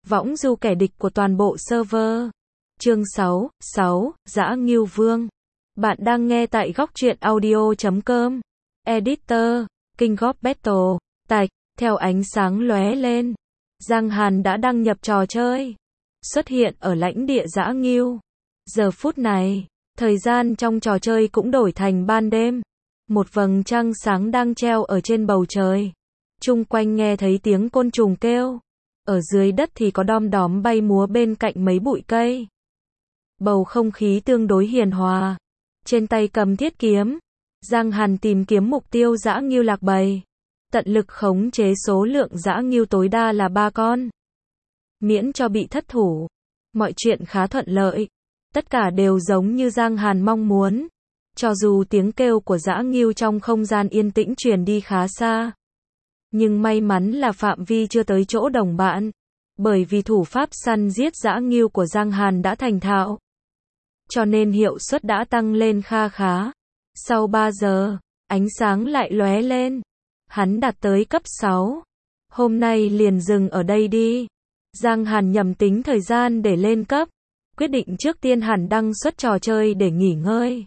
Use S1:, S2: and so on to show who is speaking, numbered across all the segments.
S1: Võng du kẻ địch của toàn bộ server. Chương 6, Dã Ngưu Vương. Bạn đang nghe tại góc truyện audio.com. Editor, King of Battle. Tạch, theo ánh sáng lóe lên. Giang Hàn đã đăng nhập trò chơi. Xuất hiện ở lãnh địa Dã Ngưu. Giờ phút này, thời gian trong trò chơi cũng đổi thành ban đêm. Một vầng trăng sáng đang treo ở trên bầu trời. Chung quanh nghe thấy tiếng côn trùng kêu. Ở dưới đất thì có đom đóm bay múa bên cạnh mấy bụi cây. Bầu không khí tương đối hiền hòa. Trên tay cầm thiết kiếm, Giang Hàn tìm kiếm mục tiêu dã ngưu lạc bầy. Tận lực khống chế số lượng dã ngưu tối đa là 3 con. Miễn cho bị thất thủ. Mọi chuyện khá thuận lợi. Tất cả đều giống như Giang Hàn mong muốn. Cho dù tiếng kêu của dã ngưu trong không gian yên tĩnh truyền đi khá xa. Nhưng may mắn là phạm vi chưa tới chỗ đồng bạn. Bởi vì thủ pháp săn giết dã ngưu của Giang Hàn đã thành thạo. Cho nên hiệu suất đã tăng lên kha khá. Sau 3 giờ, ánh sáng lại lóe lên. Hắn đạt tới cấp 6. Hôm nay liền dừng ở đây đi. Giang Hàn nhầm tính thời gian để lên cấp. Quyết định trước tiên hẳn đăng xuất trò chơi để nghỉ ngơi.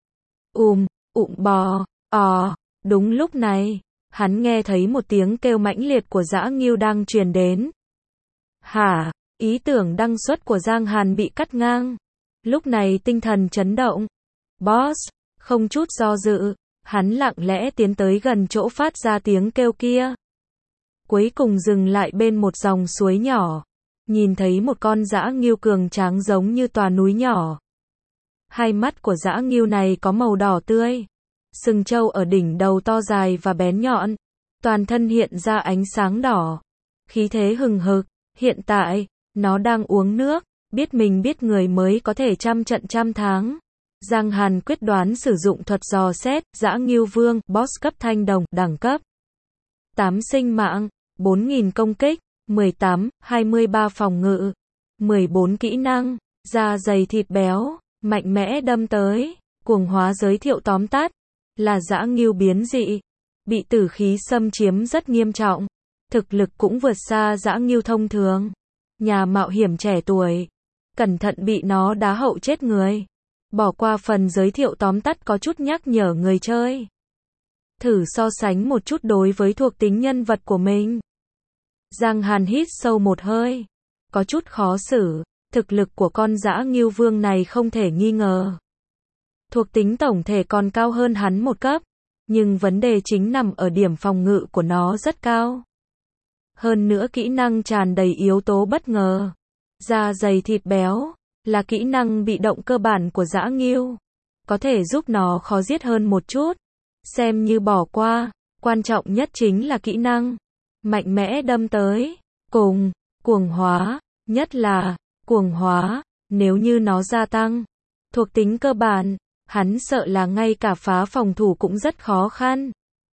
S1: Bò, đúng lúc này, hắn nghe thấy một tiếng kêu mãnh liệt của dã ngưu đang truyền đến. Hả, ý tưởng đăng xuất của Giang Hàn bị cắt ngang. Lúc này tinh thần chấn động. Boss, không chút do dự, hắn lặng lẽ tiến tới gần chỗ phát ra tiếng kêu kia. Cuối cùng dừng lại bên một dòng suối nhỏ. Nhìn thấy một con dã ngưu cường tráng giống như tòa núi nhỏ. Hai mắt của dã ngưu này có màu đỏ tươi. Sừng trâu ở đỉnh đầu to dài và bén nhọn. Toàn thân hiện ra ánh sáng đỏ. Khí thế hừng hực. Hiện tại, nó đang uống nước. Biết mình biết người mới có thể trăm trận trăm tháng. Giang Hàn quyết đoán sử dụng thuật dò xét. Dã Ngưu Vương, boss cấp thanh đồng, đẳng cấp 8 sinh mạng, 4000 công kích, 23 phòng ngự, 14 kỹ năng, da dày thịt béo, mạnh mẽ đâm tới. Cuồng hóa giới thiệu tóm tắt là dã ngưu biến dị, bị tử khí xâm chiếm rất nghiêm trọng, thực lực cũng vượt xa dã ngưu thông thường. Nhà mạo hiểm trẻ tuổi, cẩn thận bị nó đá hậu chết người. Bỏ qua phần giới thiệu tóm tắt có chút nhắc nhở người chơi. Thử so sánh một chút đối với thuộc tính nhân vật của mình. Giang Hàn hít sâu một hơi. Có chút khó xử, thực lực của con dã ngưu vương này không thể nghi ngờ. Thuộc tính tổng thể còn cao hơn hắn một cấp. Nhưng vấn đề chính nằm ở điểm phòng ngự của nó rất cao. Hơn nữa kỹ năng tràn đầy yếu tố bất ngờ. Da dày thịt béo là kỹ năng bị động cơ bản của dã ngưu. Có thể giúp nó khó giết hơn một chút. Xem như bỏ qua. Quan trọng nhất chính là kỹ năng mạnh mẽ đâm tới. Cuồng hóa. Nhất là cuồng hóa. Nếu như nó gia tăng thuộc tính cơ bản, hắn sợ là ngay cả phá phòng thủ cũng rất khó khăn.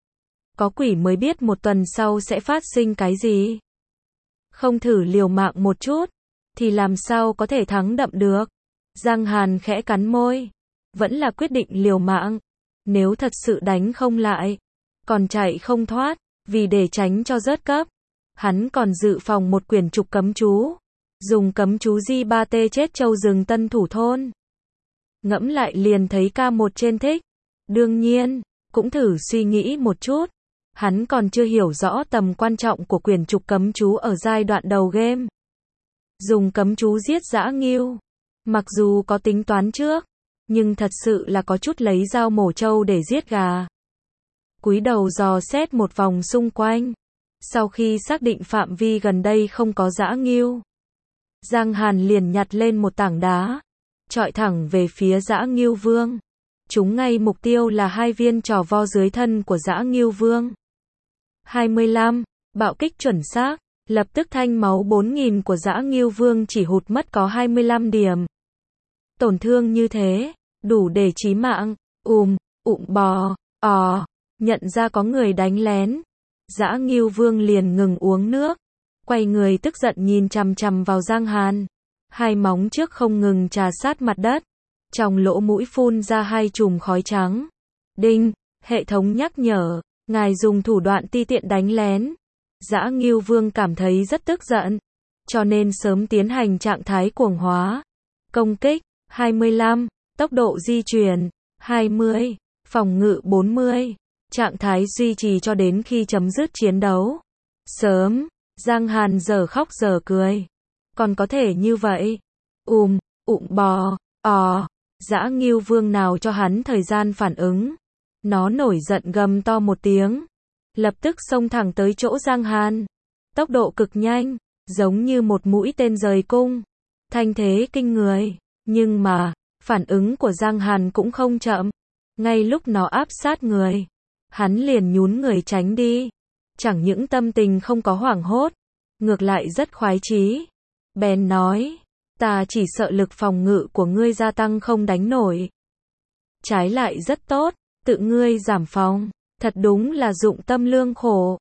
S1: Có quỷ mới biết một tuần sau sẽ phát sinh cái gì. Không thử liều mạng một chút thì làm sao có thể thắng đậm được. Giang Hàn khẽ cắn môi. Vẫn là quyết định liều mạng. Nếu thật sự đánh không lại, còn chạy không thoát, vì để tránh cho rớt cấp, hắn còn dự phòng một quyển trục cấm chú. Dùng cấm chú J3T chết châu rừng Tân Thủ Thôn. Ngẫm lại liền thấy K1 trên thích. Đương nhiên, cũng thử suy nghĩ một chút. Hắn còn chưa hiểu rõ tầm quan trọng của quyển trục cấm chú ở giai đoạn đầu game. Dùng cấm chú giết dã ngưu. Mặc dù có tính toán trước, nhưng thật sự là có chút lấy dao mổ trâu để giết gà. Cúi đầu dò xét một vòng xung quanh. Sau khi xác định phạm vi gần đây không có dã ngưu, Giang Hàn liền nhặt lên một tảng đá, chọi thẳng về phía dã ngưu vương. Trúng ngay mục tiêu là 2 viên trò vo dưới thân của dã ngưu vương. 25, bạo kích chuẩn xác, lập tức thanh máu 4000 của dã ngưu vương chỉ hụt mất có 25 điểm. Tổn thương như thế, đủ để chí mạng. Bò, nhận ra có người đánh lén. Dã ngưu vương liền ngừng uống nước. Quay người tức giận nhìn chằm chằm vào Giang Hàn. Hai móng trước không ngừng trà sát mặt đất. Trong lỗ mũi phun ra 2 chùm khói trắng. Đinh, hệ thống nhắc nhở. Ngài dùng thủ đoạn ti tiện đánh lén. Dã Ngưu Vương cảm thấy rất tức giận. cho nên sớm tiến hành trạng thái cuồng hóa. Công kích 25, tốc độ di chuyển 20, phòng ngự 40, trạng thái duy trì cho đến khi chấm dứt chiến đấu. Sớm, Giang Hàn giờ khóc giờ cười. Còn có thể như vậy? Bò, Dã Ngưu Vương nào cho hắn thời gian phản ứng. Nó nổi giận gầm to một tiếng, lập tức xông thẳng tới chỗ Giang Hàn. Tốc độ cực nhanh, giống như một mũi tên rời cung. Thanh thế kinh người, nhưng mà, phản ứng của Giang Hàn cũng không chậm. Ngay lúc nó áp sát người, hắn liền nhún người tránh đi. Chẳng những tâm tình không có hoảng hốt, ngược lại rất khoái chí. Bèn nói, ta chỉ sợ lực phòng ngự của ngươi gia tăng không đánh nổi. Trái lại rất tốt, tự ngươi giảm phòng, thật đúng là dụng tâm lương khổ.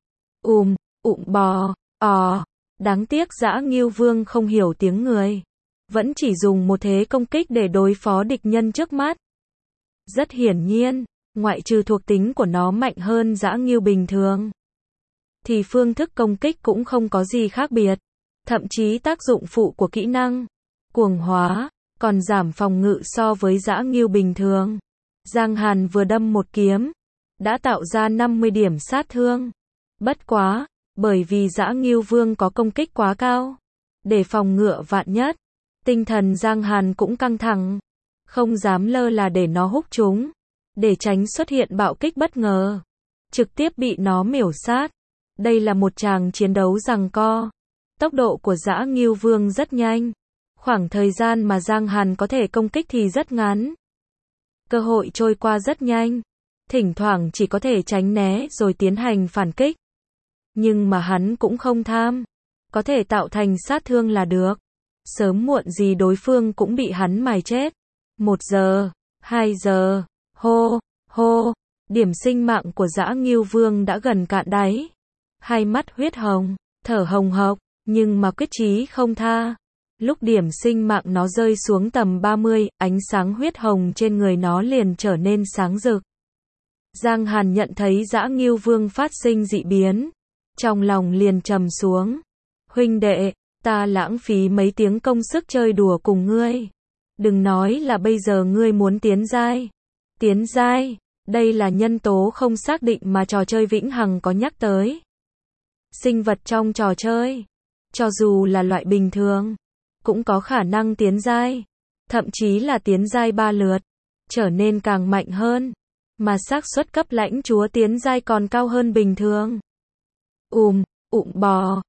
S1: Bò, đáng tiếc Dã Ngưu Vương không hiểu tiếng người, vẫn chỉ dùng một thế công kích để đối phó địch nhân trước mắt. Rất hiển nhiên, ngoại trừ thuộc tính của nó mạnh hơn Dã Ngưu bình thường, thì phương thức công kích cũng không có gì khác biệt. Thậm chí tác dụng phụ của kỹ năng cuồng hóa còn giảm phòng ngự so với Dã Ngưu bình thường. Giang Hàn vừa đâm một kiếm, đã tạo ra 50 điểm sát thương. Bất quá, bởi vì Dã Ngưu Vương có công kích quá cao, để phòng ngừa vạn nhất, tinh thần Giang Hàn cũng căng thẳng, không dám lơ là để nó húc chúng, để tránh xuất hiện bạo kích bất ngờ, trực tiếp bị nó miểu sát. Đây là một tràng chiến đấu giằng co. Tốc độ của Dã Ngưu Vương rất nhanh, khoảng thời gian mà Giang Hàn có thể công kích thì rất ngắn. Cơ hội trôi qua rất nhanh, thỉnh thoảng chỉ có thể tránh né rồi tiến hành phản kích. Nhưng mà hắn cũng không tham, có thể tạo thành sát thương là được. Sớm muộn gì đối phương cũng bị hắn mài chết. 1 giờ, 2 giờ, hô, điểm sinh mạng của Dã Ngưu Vương đã gần cạn đáy. Hai mắt huyết hồng, thở hồng hộc, nhưng mà quyết chí không tha. Lúc điểm sinh mạng nó rơi xuống tầm 30, ánh sáng huyết hồng trên người nó liền trở nên sáng rực. Giang Hàn nhận thấy Dã Ngưu Vương phát sinh dị biến, trong lòng liền trầm xuống. Huynh đệ, ta lãng phí mấy tiếng công sức chơi đùa cùng ngươi. Đừng nói là bây giờ ngươi muốn tiến giai. Tiến giai, đây là nhân tố không xác định mà trò chơi vĩnh hằng có nhắc tới. Sinh vật trong trò chơi, cho dù là loại bình thường, cũng có khả năng tiến giai, thậm chí là tiến giai 3 lượt, trở nên càng mạnh hơn, mà xác suất cấp lãnh chúa tiến giai còn cao hơn bình thường. Bò,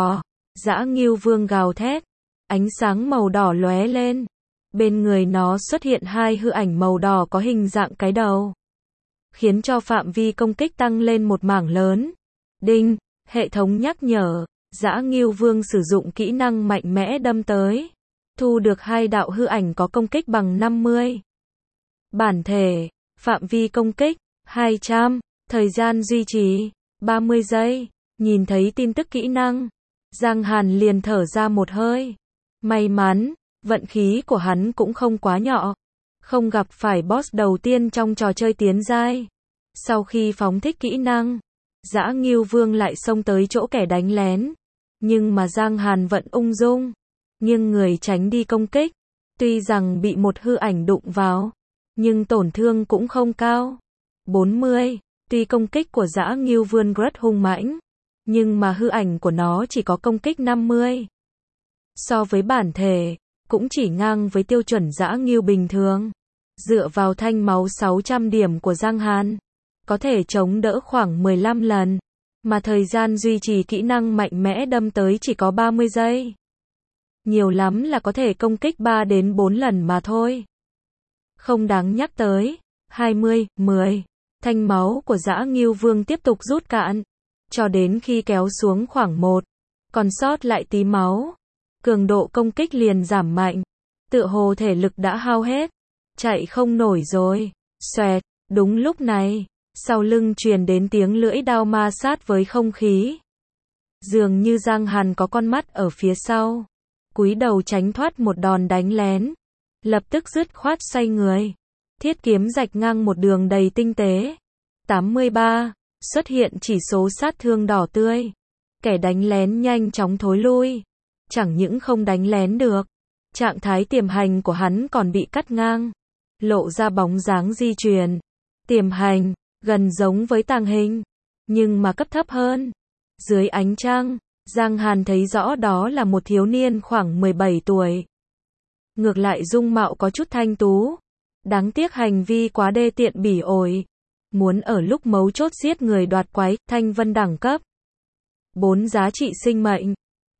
S1: Dã Ngưu Vương gào thét, ánh sáng màu đỏ lóe lên, bên người nó xuất hiện hai hư ảnh màu đỏ có hình dạng cái đầu, khiến cho phạm vi công kích tăng lên một mảng lớn. Đinh, hệ thống nhắc nhở, Dã Ngưu Vương sử dụng kỹ năng mạnh mẽ đâm tới, thu được 2 đạo hư ảnh có công kích bằng 50. Bản thể, phạm vi công kích 200, thời gian duy trì 30 giây. Nhìn thấy tin tức kỹ năng, Giang Hàn liền thở ra một hơi. May mắn, vận khí của hắn cũng không quá nhỏ, không gặp phải boss đầu tiên trong trò chơi tiến giai. Sau khi phóng thích kỹ năng, Dã Ngưu Vương lại xông tới chỗ kẻ đánh lén, nhưng mà Giang Hàn vẫn ung dung, nghiêng người tránh đi công kích. Tuy rằng bị một hư ảnh đụng vào, nhưng tổn thương cũng không cao. 40, tuy công kích của Dã Ngưu Vương rất hung mãnh, nhưng mà hư ảnh của nó chỉ có công kích 50. So với bản thể, cũng chỉ ngang với tiêu chuẩn Dã Ngưu bình thường. Dựa vào thanh máu 600 điểm của Giang Hàn, có thể chống đỡ khoảng 15 lần, mà thời gian duy trì kỹ năng mạnh mẽ đâm tới chỉ có 30 giây. Nhiều lắm là có thể công kích 3 đến 4 lần mà thôi. Không đáng nhắc tới. 20, 10. Thanh máu của Dã Ngưu Vương tiếp tục rút cạn, cho đến khi kéo xuống khoảng 1, còn sót lại tí máu. Cường độ công kích liền giảm mạnh, tựa hồ thể lực đã hao hết, chạy không nổi rồi. Xoẹt, đúng lúc này, sau lưng truyền đến tiếng lưỡi đao ma sát với không khí. Dường như Giang Hàn có con mắt ở phía sau, cúi đầu tránh thoát một đòn đánh lén, lập tức dứt khoát xoay người, thiết kiếm rạch ngang một đường đầy tinh tế. 83, xuất hiện chỉ số sát thương đỏ tươi. Kẻ đánh lén nhanh chóng thối lui, chẳng những không đánh lén được, trạng thái tiềm hành của hắn còn bị cắt ngang, lộ ra bóng dáng di truyền. Tiềm hành, gần giống với tàng hình, nhưng mà cấp thấp hơn. Dưới ánh trăng, Giang Hàn thấy rõ đó là một thiếu niên khoảng 17 tuổi. Ngược lại dung mạo có chút thanh tú. Đáng tiếc hành vi quá đê tiện bỉ ổi. Muốn ở lúc mấu chốt giết người đoạt quái, thanh vân đẳng cấp 4 giá trị sinh mệnh,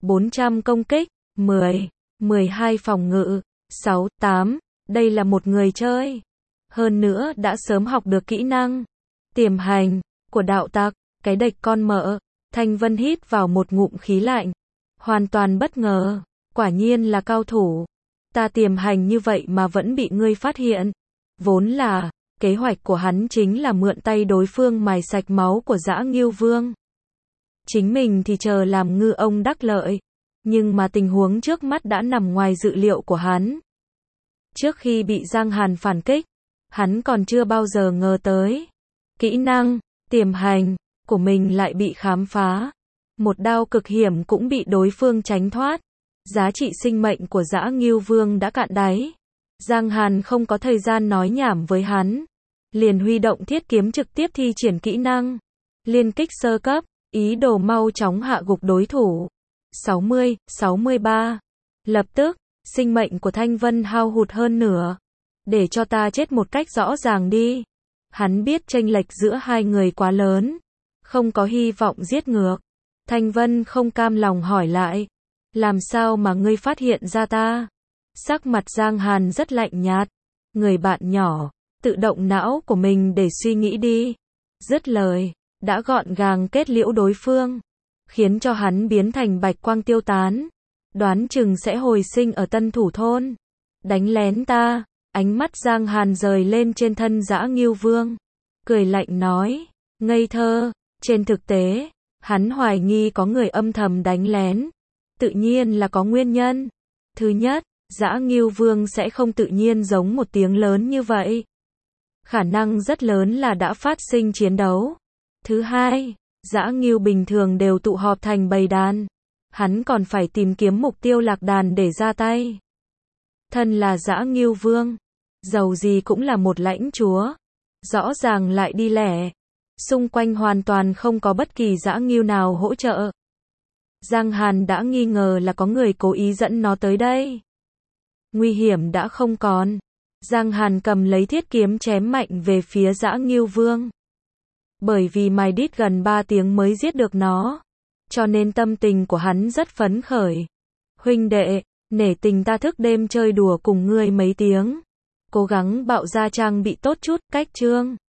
S1: 400 công kích, 10, 12 phòng ngự, 6, 8. Đây là một người chơi. Hơn nữa đã sớm học được kỹ năng tiềm hành của đạo tặc, cái đệch con mợ. Thanh Vân hít vào một ngụm khí lạnh. Hoàn toàn bất ngờ, quả nhiên là cao thủ. Ta tiềm hành như vậy mà vẫn bị ngươi phát hiện. Vốn là, kế hoạch của hắn chính là mượn tay đối phương mài sạch máu của Dã Ngưu Vương. Chính mình thì chờ làm ngư ông đắc lợi. Nhưng mà tình huống trước mắt đã nằm ngoài dự liệu của hắn. Trước khi bị Giang Hàn phản kích, hắn còn chưa bao giờ ngờ tới. Kỹ năng, tiềm hành của mình lại bị khám phá. Một đao cực hiểm cũng bị đối phương tránh thoát. Giá trị sinh mệnh của Dã Ngưu Vương đã cạn đáy. Giang Hàn không có thời gian nói nhảm với hắn. Liền huy động thiết kiếm trực tiếp thi triển kỹ năng. Liên kích sơ cấp, ý đồ mau chóng hạ gục đối thủ. 60, 63. Lập tức, sinh mệnh của Thanh Vân hao hụt hơn nửa. Để cho ta chết một cách rõ ràng đi. Hắn biết chênh lệch giữa hai người quá lớn. Không có hy vọng giết ngược. Thanh Vân không cam lòng hỏi lại. Làm sao mà ngươi phát hiện ra ta? Sắc mặt Giang Hàn rất lạnh nhạt. Người bạn nhỏ, tự động não của mình để suy nghĩ đi. Dứt lời, đã gọn gàng kết liễu đối phương. Khiến cho hắn biến thành bạch quang tiêu tán. Đoán chừng sẽ hồi sinh ở Tân Thủ Thôn. Đánh lén ta. Ánh mắt Giang Hàn rời lên trên thân Dã Ngưu Vương. Cười lạnh nói. Ngây thơ. Trên thực tế, hắn hoài nghi có người âm thầm đánh lén. Tự nhiên là có nguyên nhân. Thứ nhất, Dã Ngưu Vương sẽ không tự nhiên giống một tiếng lớn như vậy. Khả năng rất lớn là đã phát sinh chiến đấu. Thứ hai, Dã Ngưu bình thường đều tụ họp thành bầy đàn. Hắn còn phải tìm kiếm mục tiêu lạc đàn để ra tay. Thân là Dã Ngưu Vương, dầu gì cũng là một lãnh chúa. Rõ ràng lại đi lẻ. Xung quanh hoàn toàn không có bất kỳ dã ngưu nào hỗ trợ. Giang Hàn đã nghi ngờ là có người cố ý dẫn nó tới đây. Nguy hiểm đã không còn. Giang Hàn cầm lấy thiết kiếm chém mạnh về phía Dã Ngưu Vương. Bởi vì mài đít gần 3 tiếng mới giết được nó. Cho nên tâm tình của hắn rất phấn khởi. Huynh đệ, nể tình ta thức đêm chơi đùa cùng ngươi mấy tiếng. Cố gắng bạo ra trang bị tốt chút, cách chương.